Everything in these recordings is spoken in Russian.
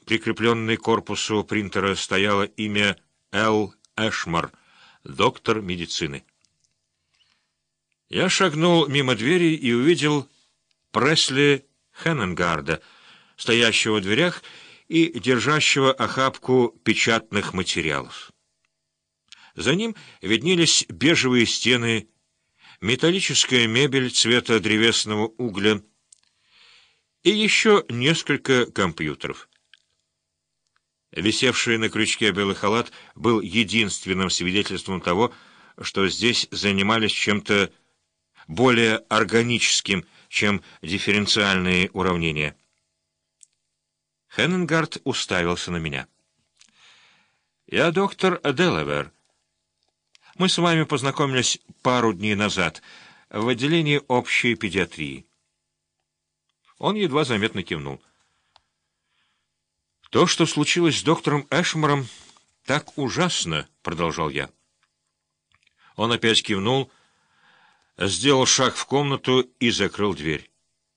прикрепленной к корпусу принтера, стояло имя Л. Эшмор, доктор медицины. Я шагнул мимо двери и увидел Пресли Хенненгарда, стоящего в дверях и держащего охапку печатных материалов. За ним виднелись бежевые стены, металлическая мебель цвета древесного угля и еще несколько компьютеров. Висевший на крючке белый халат был единственным свидетельством того, что здесь занимались чем-то более органическим, чем дифференциальные уравнения. Хенненгард уставился на меня. «Я доктор Делавер. Мы с вами познакомились пару дней назад в отделении общей педиатрии». Он едва заметно кивнул. «То, что случилось с доктором Эшмором, так ужасно», — продолжал я. Он опять кивнул, сделал шаг в комнату и закрыл дверь.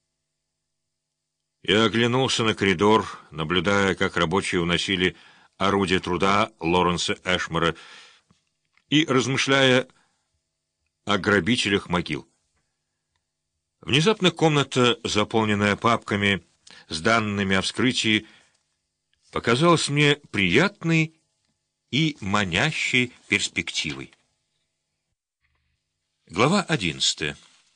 Я оглянулся на коридор, наблюдая, как рабочие уносили орудие труда Лоренса Эшмора и размышляя о грабителях могил. Внезапно комната, заполненная папками с данными о вскрытии, показалась мне приятной и манящей перспективой. Глава 11.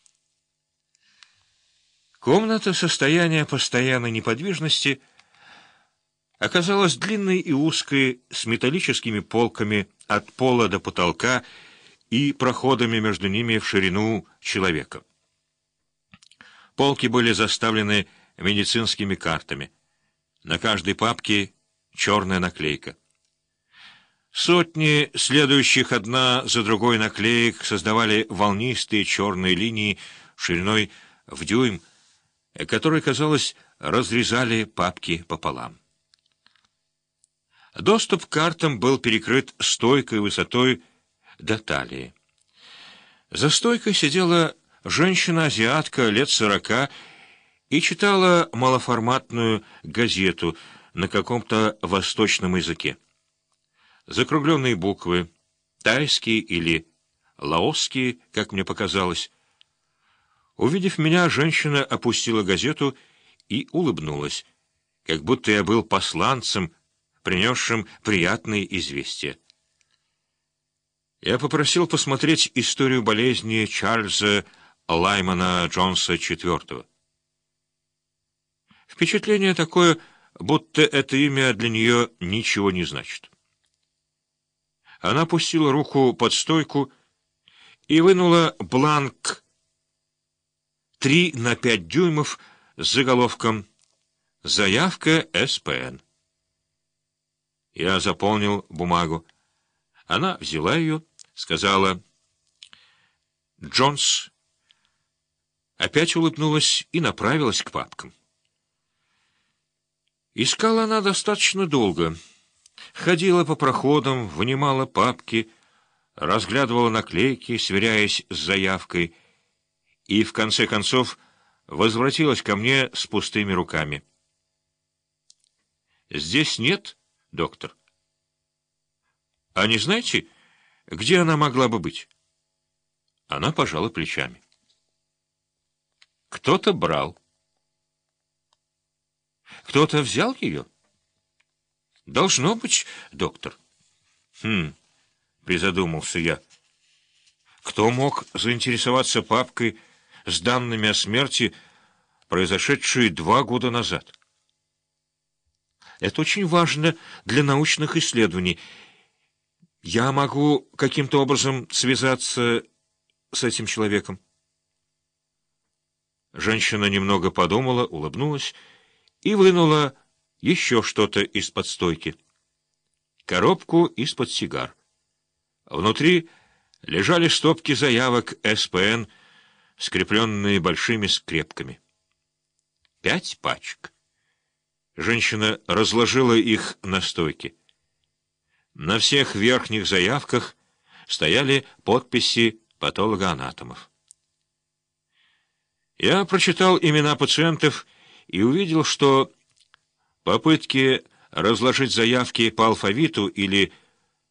Комната состояния постоянной неподвижности оказалась длинной и узкой, с металлическими полками от пола до потолка и проходами между ними в ширину человека. Полки были заставлены медицинскими картами. На каждой папке черная наклейка. Сотни следующих одна за другой наклеек создавали волнистые черные линии шириной в дюйм, которые, казалось, разрезали папки пополам. Доступ к картам был перекрыт стойкой высотой до талии. За стойкой сидела женщина-азиатка лет 40 и читала малоформатную газету на каком-то восточном языке. Закругленные буквы, тайские или лаосские, как мне показалось. Увидев меня, женщина опустила газету и улыбнулась, как будто я был посланцем, принесшим приятные известия. Я попросил посмотреть историю болезни Чарльза Лаймана Джонса IV. Впечатление такое, будто это имя для нее ничего не значит. Она опустила руку под стойку и вынула бланк 3 на 5 дюймов с заголовком «Заявка СПН». Я заполнил бумагу. Она взяла ее, сказала «Джонс», опять улыбнулась и направилась к папкам. Искала она достаточно долго. Ходила по проходам, вынимала папки, разглядывала наклейки, сверяясь с заявкой, и в конце концов возвратилась ко мне с пустыми руками. «Здесь нет, доктор. А не знаете, где она могла бы быть?» Она пожала плечами. «Кто-то брал. Кто-то взял ее?» «Должно быть, доктор». Призадумался я. Кто мог заинтересоваться папкой с данными о смерти, произошедшей 2 года назад? Это очень важно для научных исследований. Я могу каким-то образом связаться с этим человеком. Женщина немного подумала, улыбнулась и вынула еще что-то из-под стойки. Коробку из-под сигар. Внутри лежали стопки заявок СПН, скрепленные большими скрепками. 5 пачек. Женщина разложила их на стойке. На всех верхних заявках стояли подписи патологоанатомов. Я прочитал имена пациентов и увидел, что попытки разложить заявки по алфавиту или